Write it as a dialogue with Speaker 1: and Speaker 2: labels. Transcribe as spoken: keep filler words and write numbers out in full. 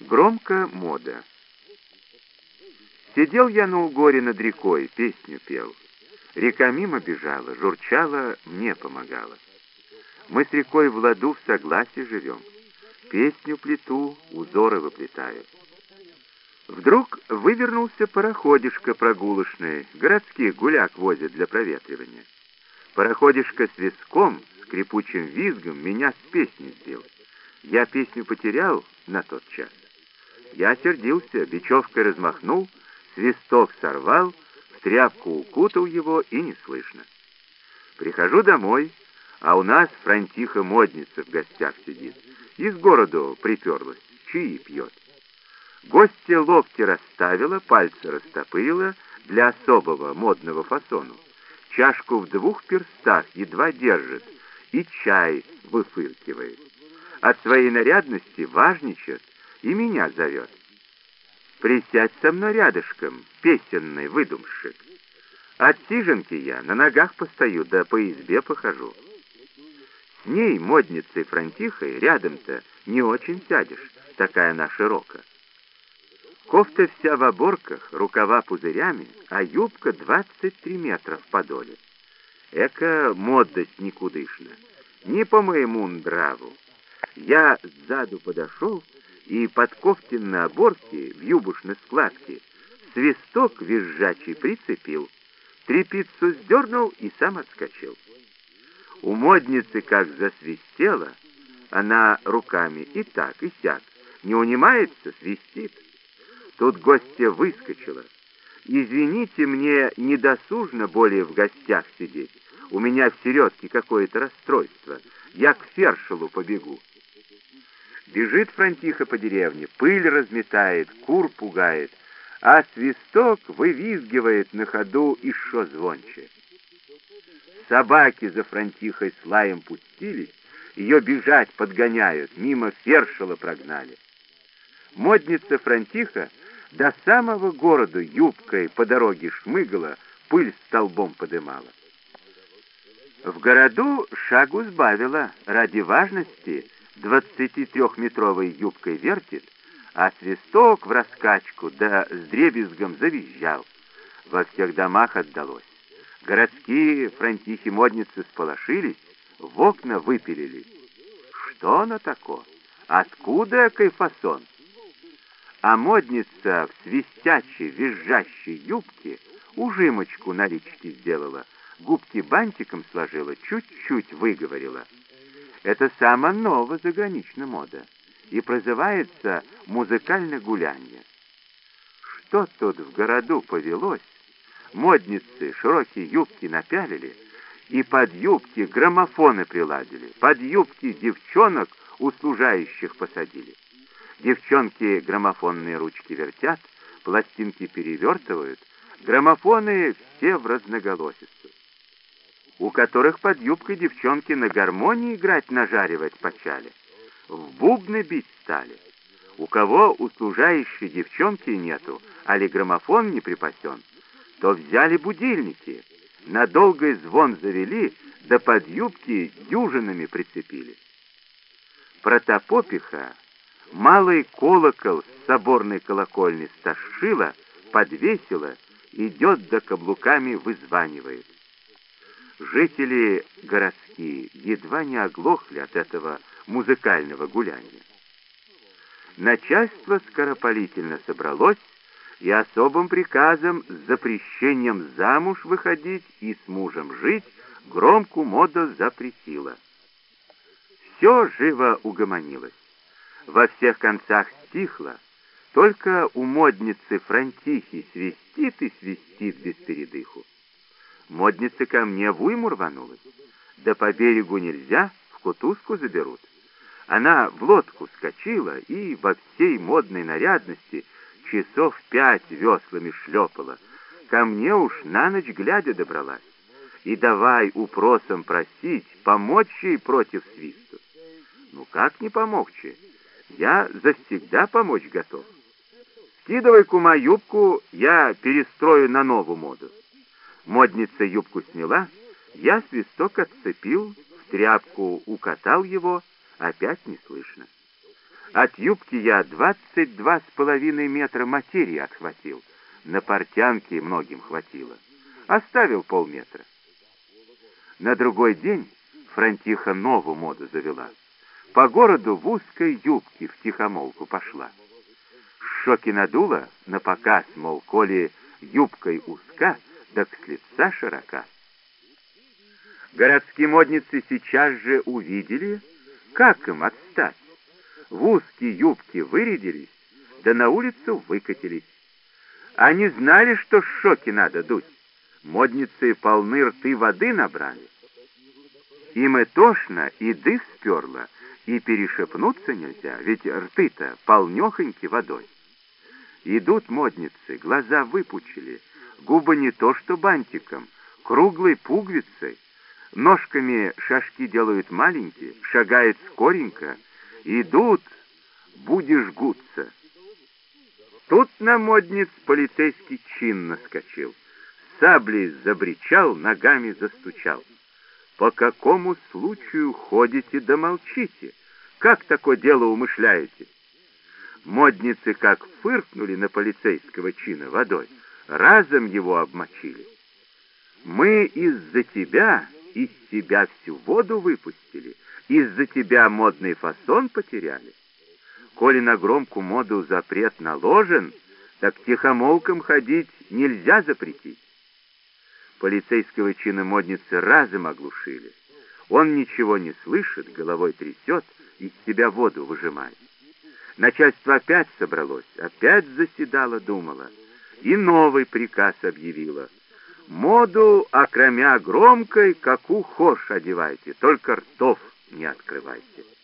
Speaker 1: Громко мода. Сидел я на угоре над рекой, песню пел. Река мимо бежала, журчала, мне помогала. Мы с рекой в ладу в согласии живем. Песню плету, узоры выплетаю. Вдруг вывернулся пароходишко прогулочный, городских гуляк возят для проветривания. Пароходишко с виском, скрипучим визгом меня с песни сбил. Я песню потерял на тот час. Я сердился, бечевкой размахнул, свисток сорвал, в тряпку укутал его, и не слышно. Прихожу домой, а у нас Франтиха-модница в гостях сидит. Из города приперлась, чаи пьет. Гостья локти расставила, пальцы растопырила для особого модного фасону. Чашку в двух перстах едва держит и чай выфыркивает. От своей нарядности важничает и меня зовет. Присядь со мной рядышком, песенный выдумщик. От сиженки я на ногах постою, да по избе похожу. С ней, модницей Франтихой, рядом-то не очень сядешь, такая она широка. Кофта вся в оборках, рукава пузырями, а юбка двадцать три метра в подоле. Эка модность никудышна, не по моему нраву. Я сзаду подошел и под кофтин оборке в юбушной складке свисток визжачий прицепил, трепицу сдернул и сам отскочил. У модницы как засвистела, она руками и так, и сяк, не унимается, свистит. Тут гостья выскочила. «Извините, мне недосужно более в гостях сидеть. У меня в середке какое-то расстройство. Я к фершелу побегу». Бежит Франтиха по деревне, пыль разметает, кур пугает, а свисток вывизгивает на ходу и шо звонче. Собаки за Франтихой с лаем пустились, ее бежать подгоняют, мимо фершела прогнали. Модница Франтиха до самого города юбкой по дороге шмыгала, пыль столбом подымала. В городу шагу сбавила, ради важности двадцатитрехметровой юбкой вертит, а свисток в раскачку да с дребезгом завизжал. Во всех домах отдалось. Городские Франтихи-модницы сполошились, в окна выпилили. Что она тако? Откуда кайфасон? А модница в свистячей, визжащей юбке ужимочку на личке сделала, губки бантиком сложила, чуть-чуть выговорила. Это самая новая заграничная мода и прозывается музыкальное гулянье. Что тут в городу повелось? Модницы широкие юбки напялили и под юбки граммофоны приладили, под юбки девчонок у служающих посадили. Девчонки граммофонные ручки вертят, пластинки перевертывают, граммофоны все в разноголосицу. У которых под юбкой девчонки на гармонии играть нажаривать почали, в бубны бить стали. У кого у служающей девчонки нету, али граммофон не припасен, то взяли будильники, на долгий звон завели, да под юбки дюжинами прицепили. Протопопиха малый колокол с соборной колокольни стошила, подвесила, идет да каблуками вызванивает. Жители городские едва не оглохли от этого музыкального гуляния. Начальство скоропалительно собралось и особым приказом с запрещением замуж выходить и с мужем жить громку моду запретило. Все живо угомонилось. Во всех концах стихло, только у модницы Франтихи свистит и свистит без передыху. Модница ко мне в уйму рванулась. Да по берегу нельзя, в кутузку заберут. Она в лодку скочила и во всей модной нарядности часов пять веслами шлепала. Ко мне уж на ночь глядя добралась. И давай упросом просить, помочь ей против свисту. Ну как не помогче? Я завсегда помочь готов. Скидывай, кума, юбку, я перестрою на новую моду. Модница юбку сняла, я свисток отцепил, в тряпку укатал его, опять не слышно. От юбки я двадцать два с половиной метра материи отхватил. На портянке многим хватило. Оставил полметра. На другой день Франтиха новую моду завела. По городу в узкой юбке втихомолку пошла. Шоки надула на показ, мол, коли юбкой узка, так с лица широка. Городские модницы сейчас же увидели, как им отстать. В узкие юбки вырядились, да на улицу выкатились. Они знали, что шоки надо дуть. Модницы полны рты воды набрали. Им и тошно, и дых сперло, и перешепнуться нельзя, ведь рты-то полнёхоньки водой. Идут модницы, глаза выпучили, губы не то что бантиком, круглой пуговицей, ножками шажки делают маленькие, шагают скоренько, идут, будешь гуться. Тут на модниц полицейский чин наскочил, саблей забричал, ногами застучал. По какому случаю ходите да молчите? Как такое дело умышляете? Модницы как фыркнули на полицейского чина водой, разом его обмочили. Мы из-за тебя, из себя всю воду выпустили, из-за тебя модный фасон потеряли. Коли на громкую моду запрет наложен, так тихомолком ходить нельзя запретить. Полицейского чина модницы разом оглушили. Он ничего не слышит, головой трясет, из себя воду выжимает. Начальство опять собралось, опять заседало, думало, и новый приказ объявило. Моду, окромя громкой, каку хошь одевайте, только ртов не открывайте.